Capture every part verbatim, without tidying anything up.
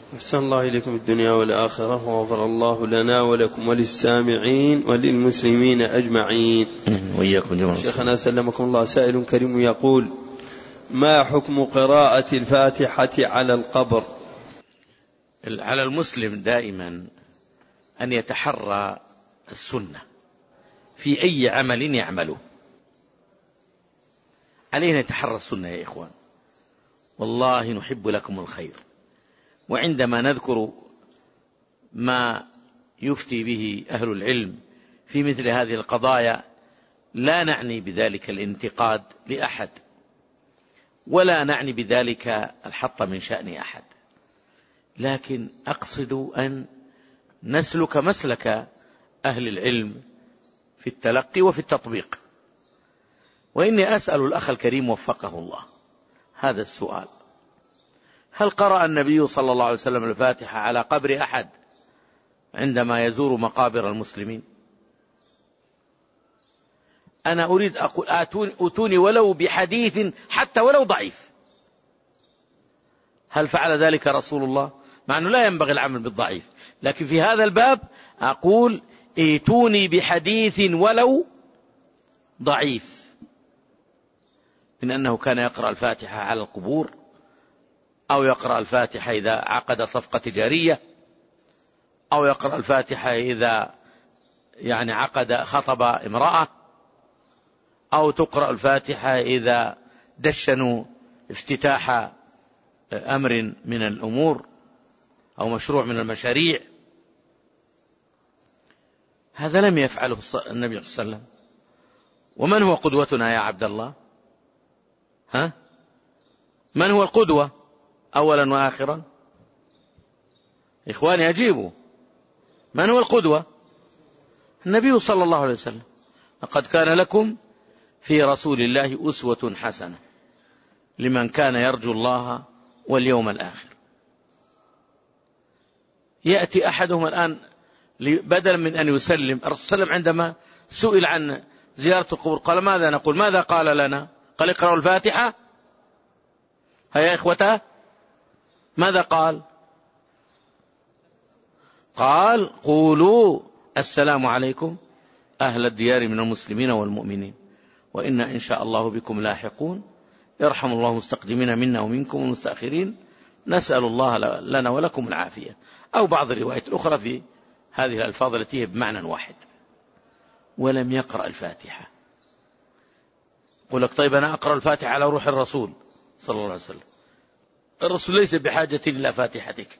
أحسن الله إليكم الدنيا والآخرة، وغفر الله لنا ولكم وللسامعين وللمسلمين أجمعين. وإياكم جميعا. شيخنا سلمكم الله، سائل كريم يقول: ما حكم قراءة الفاتحة على القبر؟ على المسلم دائما أن يتحرى السنة في أي عمل يعمله، علينا يتحرى السنة يا إخوان، والله نحب لكم الخير. وعندما نذكر ما يفتي به أهل العلم في مثل هذه القضايا لا نعني بذلك الانتقاد لأحد، ولا نعني بذلك الحط من شأن أحد، لكن أقصد أن نسلك مسلك أهل العلم في التلقي وفي التطبيق. وإني أسأل الأخ الكريم وفقه الله هذا السؤال: هل قرأ النبي صلى الله عليه وسلم الفاتحة على قبر أحد عندما يزور مقابر المسلمين؟ أنا أريد أقول أتوني ولو بحديث حتى ولو ضعيف، هل فعل ذلك رسول الله؟ مع أنه لا ينبغي العمل بالضعيف، لكن في هذا الباب أقول ائتوني بحديث ولو ضعيف من أنه كان يقرأ الفاتحة على القبور، أو يقرأ الفاتحة إذا عقد صفقة تجارية، أو يقرأ الفاتحة إذا يعني عقد خطب امرأة، أو تقرأ الفاتحة إذا دشنوا افتتاح أمر من الأمور أو مشروع من المشاريع. هذا لم يفعله النبي صلى الله عليه وسلم. ومن هو قدوتنا يا عبد الله؟ ها؟ من هو القدوة أولا وآخرا؟ إخواني أجيبوا، من هو القدوة؟ النبي صلى الله عليه وسلم: لقد كان لكم في رسول الله أسوة حسنة لمن كان يرجو الله واليوم الآخر. يأتي أحدهم الآن بدلا من أن يسلم، الرسول صلى الله عليه وسلم عندما سئل عن زيارة القبور قال: ماذا نقول؟ ماذا قال لنا؟ قال: اقرأوا الفاتحة. هيا إخوته، ماذا قال؟ قال: قولوا السلام عليكم أهل الديار من المسلمين والمؤمنين وإنا إن شاء الله بكم لاحقون، يرحم الله مستقدمين منا ومنكم المستأخرين، نسأل الله لنا ولكم العافية. أو بعض الروايات الأخرى في هذه الألفاظ التي هي بمعنى واحد. ولم يقرأ الفاتحة. قل لك: طيب أنا أقرأ الفاتحة على روح الرسول صلى الله عليه وسلم. الرسول ليس بحاجة إلى فاتحتك،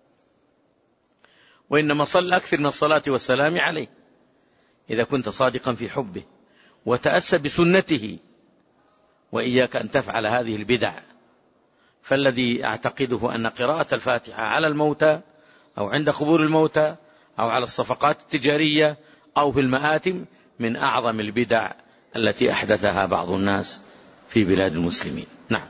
وإنما صل أكثر من الصلاة والسلام عليه إذا كنت صادقا في حبه وتأسى بسنته، وإياك أن تفعل هذه البدع. فالذي أعتقده أن قراءة الفاتحة على الموتى أو عند قبور الموتى أو على الصفقات التجارية أو في المآتم من أعظم البدع التي أحدثها بعض الناس في بلاد المسلمين. نعم.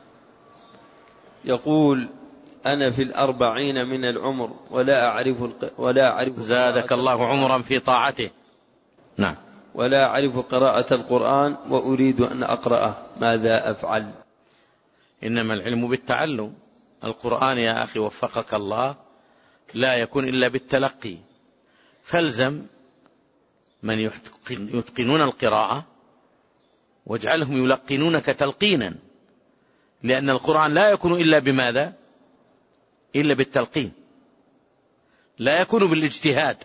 يقول: أنا في الأربعين من العمر ولا أعرف ولا أعرف زادك الله عمرا في طاعته. نعم. ولا أعرف قراءة القرآن وأريد أن أقرأه، ماذا أفعل؟ إنما العلم بالتعلم. القرآن يا أخي وفقك الله لا يكون إلا بالتلقي، فالزم من يتقنون القراءة واجعلهم يلقنونك تلقينا، لأن القرآن لا يكون إلا بماذا؟ إلا بالتلقين، لا يكون بالاجتهاد.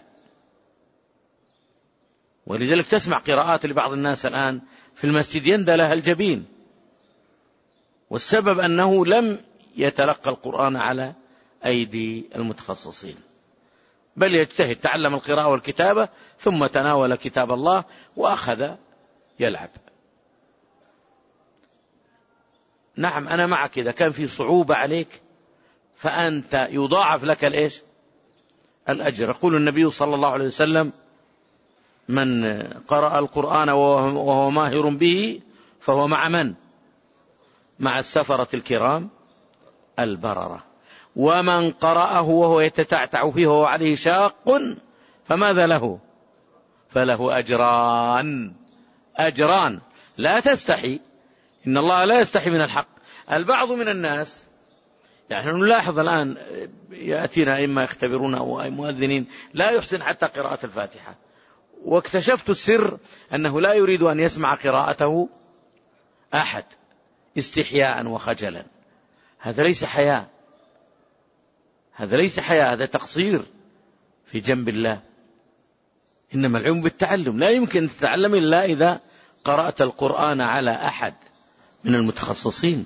ولذلك تسمع قراءات لبعض الناس الآن في المسجد يندى لها الجبين، والسبب أنه لم يتلقى القرآن على أيدي المتخصصين، بل يجتهد، تعلم القراءة والكتابة ثم تناول كتاب الله وأخذ يلعب. نعم أنا معك، إذا كان في صعوبة عليك فأنت يضاعف لك الإيش؟ الأجر. يقول النبي صلى الله عليه وسلم: من قرأ القرآن وهو ماهر به فهو مع من؟ مع السفرة الكرام البررة. ومن قرأه وهو يتتعتع فيه وهو عليه شاق فماذا له؟ فله أجران. أجران. لا تستحي، إن الله لا يستحي من الحق. البعض من الناس يعني نلاحظ الآن يأتينا إما يختبرون أو مؤذنين لا يحسن حتى قراءة الفاتحة، واكتشفت السر أنه لا يريد أن يسمع قراءته أحد استحياء وخجلا. هذا ليس حياء، هذا ليس حياء، هذا تقصير في جنب الله. إنما العلم بالتعلم، لا يمكن تتعلم إلا إذا قرأت القرآن على أحد من المتخصصين.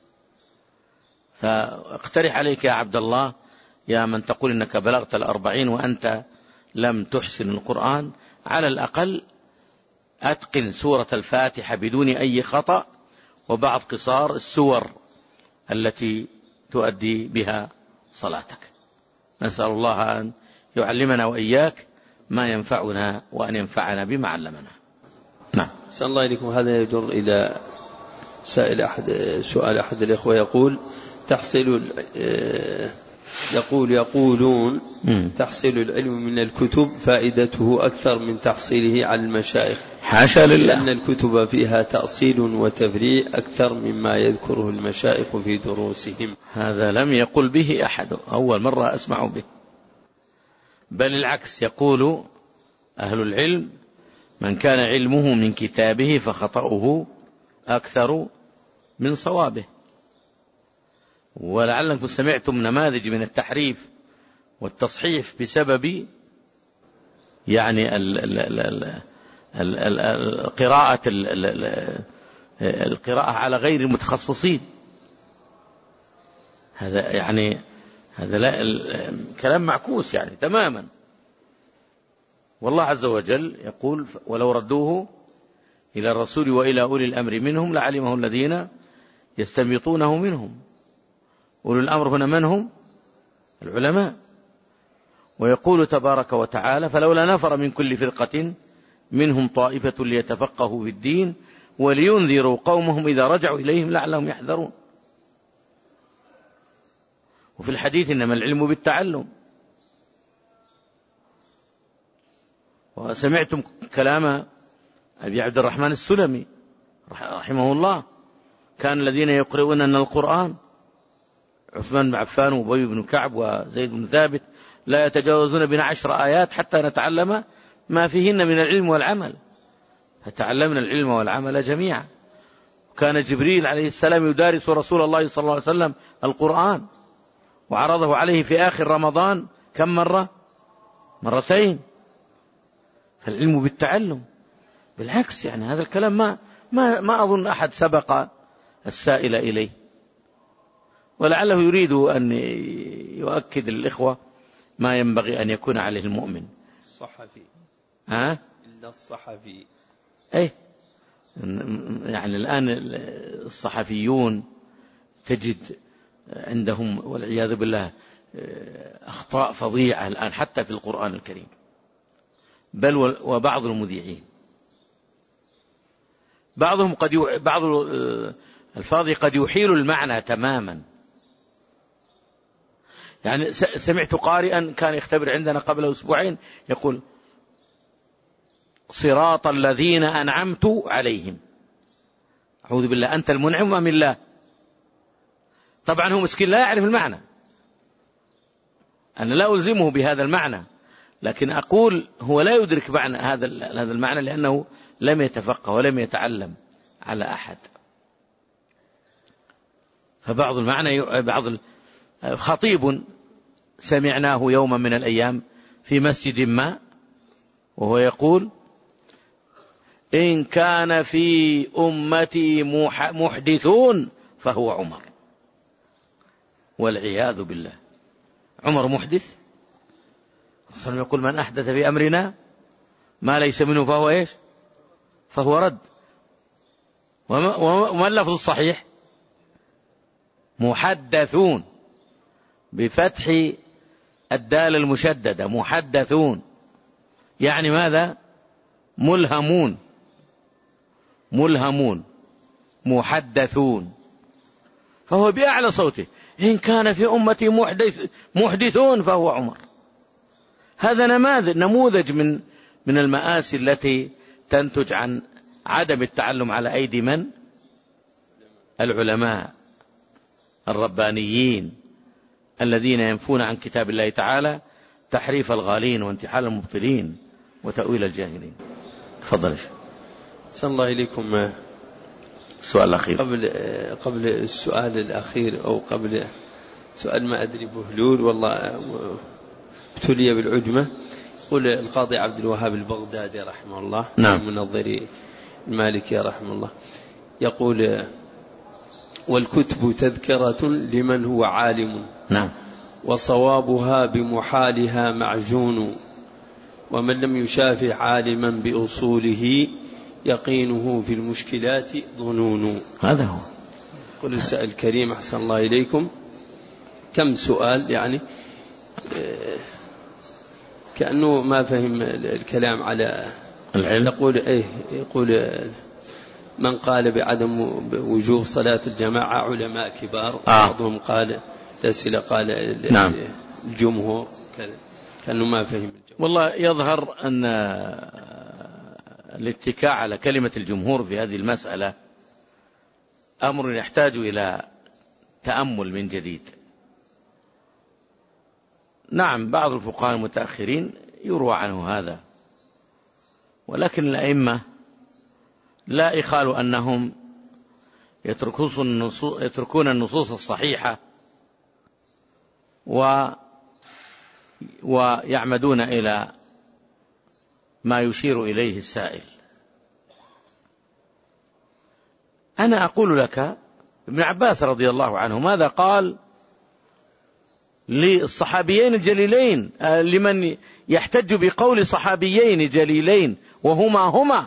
فاقترح عليك يا عبد الله، يا من تقول إنك بلغت الأربعين وأنت لم تحسن القرآن، على الأقل أتقن سورة الفاتحة بدون أي خطأ وبعض قصار السور التي تؤدي بها صلاتك. نسأل الله أن يعلمنا وإياك ما ينفعنا وأن ينفعنا بما علمنا. نعم. أسأل الله إليكم. هذا يجر إلى سائل أحد سؤال أحد الإخوة يقول تحصيل يقول يقولون تحصيل العلم من الكتب فائدته أكثر من تحصيله على المشايخ. حاشا لله، لأن الكتب فيها تأصيل وتفريع أكثر مما يذكره المشايخ في دروسهم. هذا لم يقل به أحد، أول مرة أسمع به، بل العكس، يقول أهل العلم من كان علمه من كتابه فخطأه أكثر من صوابه. ولعلكم سمعتم نماذج من التحريف والتصحيف بسبب يعني القراءة القراءة على غير المتخصصين. هذا يعني هذا لا كلام معكوس يعني تماما. والله عز وجل يقول ولو ردوه إلى الرسول وإلى أولي الأمر منهم لعلمه الذين يستنبطونه منهم. أولي الأمر هنا من هم؟ العلماء. ويقول تبارك وتعالى فلولا نفر من كل فرقة منهم طائفة ليتفقهوا في الدين ولينذروا قومهم إذا رجعوا إليهم لعلهم يحذرون. وفي الحديث إنما العلم بالتعلم. وسمعتم كلام أبي عبد الرحمن السلمي رحمه الله، كان الذين يقرؤون أن القرآن عثمان بن عفان وأبي بن كعب وزيد بن ثابت لا يتجاوزون بنا عشر آيات حتى نتعلم ما فيهن من العلم والعمل، فتعلمنا العلم والعمل جميعا. كان جبريل عليه السلام يدارس رسول الله صلى الله عليه وسلم القرآن وعرضه عليه في آخر رمضان كم مرة؟ مرتين. فالعلم بالتعلم. بالعكس يعني هذا الكلام ما ما ما أظن أحد سبق السائل إليه، ولعله يريد أن يؤكد للإخوة ما ينبغي أن يكون عليه المؤمن. الصحفي ها؟ إلا الصحفي. إيه يعني الآن الصحفيون تجد عندهم والعياذ بالله أخطاء فظيعة الآن حتى في القرآن الكريم، بل وبعض المذيعين بعضهم قد يو... بعض الفاظ قد يحيل المعنى تماما. يعني سمعت قارئا كان يختبر عندنا قبل أسبوعين يقول صراط الذين أنعمت عليهم. أعوذ بالله، أنت المنعم أم الله؟ طبعا هو مسكين لا يعرف المعنى، أنا لا ألزمه بهذا المعنى، لكن أقول هو لا يدرك معنى هذا هذا المعنى لأنه لم يتفقه ولم يتعلم على أحد. فبعض المعنى بعض خطيب سمعناه يوما من الأيام في مسجد ما وهو يقول إن كان في أمتي محدثون فهو عمر. والعياذ بالله، عمر محدث؟ الرسول يقول من أحدث في أمرنا ما ليس منه فهو إيش؟ فهو رد. وما اللفظ الصحيح؟ محدثون بفتح الدال المشددة، محدثون يعني ماذا؟ ملهمون، ملهمون محدثون. فهو بأعلى صوته إن كان في أمتي محدث محدثون فهو عمر. هذا نماذج نموذج من من المآسي التي تنتج عن عدم التعلم على أيدي من؟ العلماء الربانيين الذين ينفون عن كتاب الله تعالى تحريف الغالين وانتحال المبطلين وتأويل الجاهلين. تفضل. صلى الله إليكم. السؤال الأخير قبل قبل السؤال الأخير أو قبل سؤال ما أدري بهلول والله ابتلي بالعجمة. يقول القاضي عبد الوهاب البغدادي رحمه الله، نعم، منظري المالكي رحمه الله، يقول: والكتب تذكرة لمن هو عالم، نعم، وصوابها بمحالها معجون، ومن لم يشافع عالما بأصوله يقينه في المشكلات ظنون. هذا هو. قل السائل الكريم أحسن الله إليكم، كم سؤال يعني كأنه ما فهم الكلام على العلم. يقول إيه يقول من قال بعدم وجوب صلاة الجماعة علماء كبار، آه. بعضهم قال الأسئلة قال نعم. الجمهور كذا، كأنه ما فهم الجمهور. والله يظهر أن الاتكاء على كلمة الجمهور في هذه المسألة أمر يحتاج إلى تأمل من جديد. نعم، بعض الفقهاء المتأخرين يروى عنه هذا، ولكن الأئمة لا يخال أنهم يتركون النصوص الصحيحة و ويعمدون إلى ما يشير إليه السائل. أنا أقول لك ابن عباس رضي الله عنه ماذا قال للصحابيين الجليلين، لمن يحتج بقول صحابيين جليلين وهما هما؟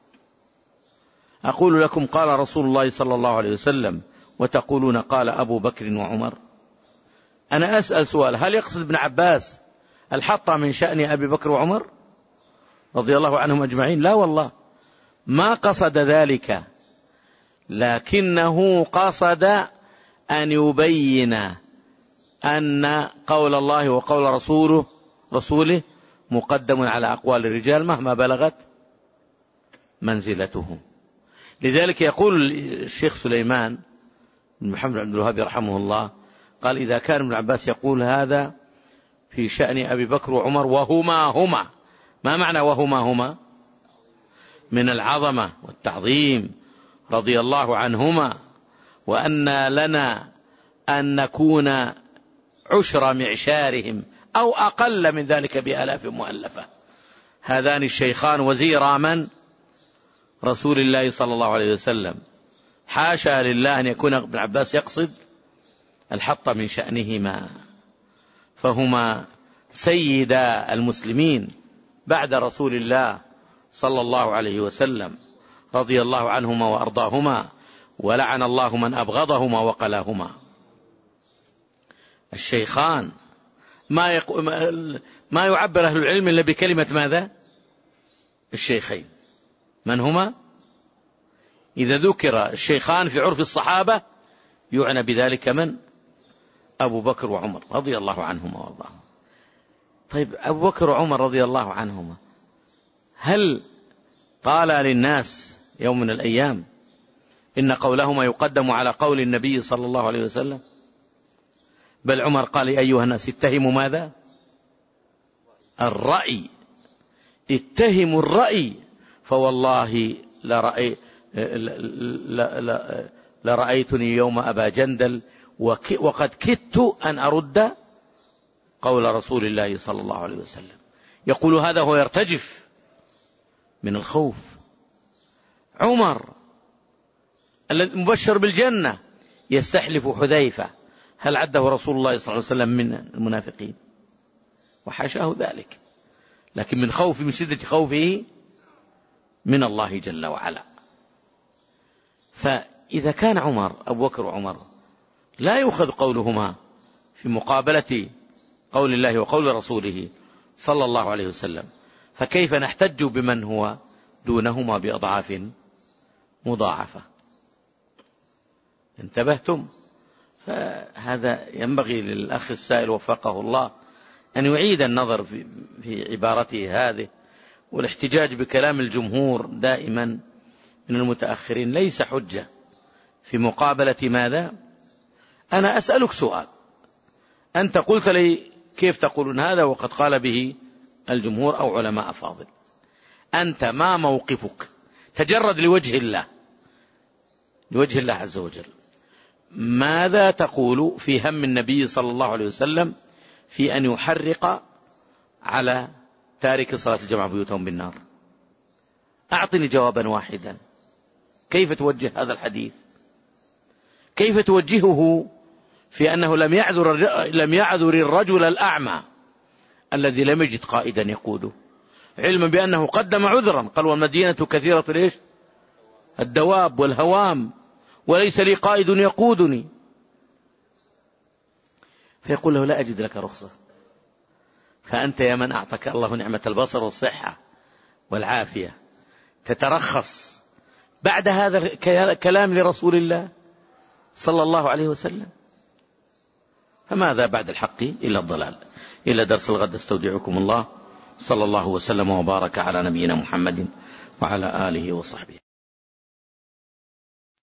أقول لكم قال رسول الله صلى الله عليه وسلم وتقولون قال أبو بكر وعمر. أنا أسأل سؤال، هل يقصد ابن عباس الحط من شأن أبي بكر وعمر رضي الله عنهم أجمعين؟ لا والله، ما قصد ذلك، لكنه قصد أن يبين أن قول الله وقول رسوله رسوله مقدم على أقوال الرجال مهما بلغت منزلتهم. لذلك يقول الشيخ سليمان بن محمد عبد الوهاب رحمه الله، قال: إذا كان ابن عباس يقول هذا في شأن أبي بكر وعمر وهما هما، ما معنى وهما هما؟ من العظمة والتعظيم رضي الله عنهما، وأن لنا أن نكون عشر معشارهم أو أقل من ذلك بآلاف مؤلفة. هذان الشيخان وزيرا من؟ رسول الله صلى الله عليه وسلم. حاشا لله أن يكون ابن عباس يقصد الحط من شأنهما، فهما سيدا المسلمين بعد رسول الله صلى الله عليه وسلم رضي الله عنهما وأرضاهما، ولعن الله من أبغضهما وقلاهما. الشيخان ما, يق... ما يعبر أهل العلم إلا بكلمة ماذا؟ الشيخين. من هما؟ إذا ذكر الشيخان في عرف الصحابة يعنى بذلك من؟ أبو بكر وعمر رضي الله عنهما وارضاهما. طيب، أبو بكر وعمر رضي الله عنهما هل قال للناس يوم من الأيام إن قولهما يقدم على قول النبي صلى الله عليه وسلم؟ بل عمر قال: أيها الناس اتهموا ماذا؟ الرأي، اتهموا الرأي، فوالله لرأي لرأيتني يوم أبا جندل وقد كدت أن أرد قول رسول الله صلى الله عليه وسلم. يقول هذا هو يرتجف من الخوف. عمر المبشر بالجنة يستحلف حذيفة، هل عده رسول الله صلى الله عليه وسلم من المنافقين؟ وحاشاه ذلك، لكن من خوف من شدة خوفه من الله جل وعلا. فإذا كان عمر أبو بكر وعمر لا يؤخذ قولهما في مقابلة قول الله وقول رسوله صلى الله عليه وسلم، فكيف نحتج بمن هو دونهما بأضعاف مضاعفة؟ انتبهتم؟ فهذا ينبغي للأخ السائل وفقه الله أن يعيد النظر في, في عبارته هذه، والاحتجاج بكلام الجمهور دائما من المتأخرين ليس حجة في مقابلة ماذا؟ أنا أسألك سؤال، أنت قلت لي كيف تقولون هذا وقد قال به الجمهور أو علماء فاضل. أنت ما موقفك؟ تجرد لوجه الله، لوجه الله عز وجل، ماذا تقول في هم النبي صلى الله عليه وسلم في أن يحرق على تارك صلاة الجماعة بيوتهم بالنار؟ أعطني جوابا واحدا. كيف توجه هذا الحديث؟ كيف توجهه في أنه لم يعذر لم يعذر الرجل الأعمى الذي لم يجد قائدا يقوده، علما بأنه قدم عذرا، قال والمدينة كثيرة ليش الدواب والهوام وليس لي قائد يقودني، فيقول له لا أجد لك رخصة. فأنت يا من أعطاك الله نعمة البصر والصحة والعافية تترخص بعد هذا الكلام لرسول الله صلى الله عليه وسلم؟ فماذا بعد الحق إلا الضلال. إلى درس الغد استودعكم الله، صلى الله وسلم وبارك على نبينا محمد وعلى آله وصحبه.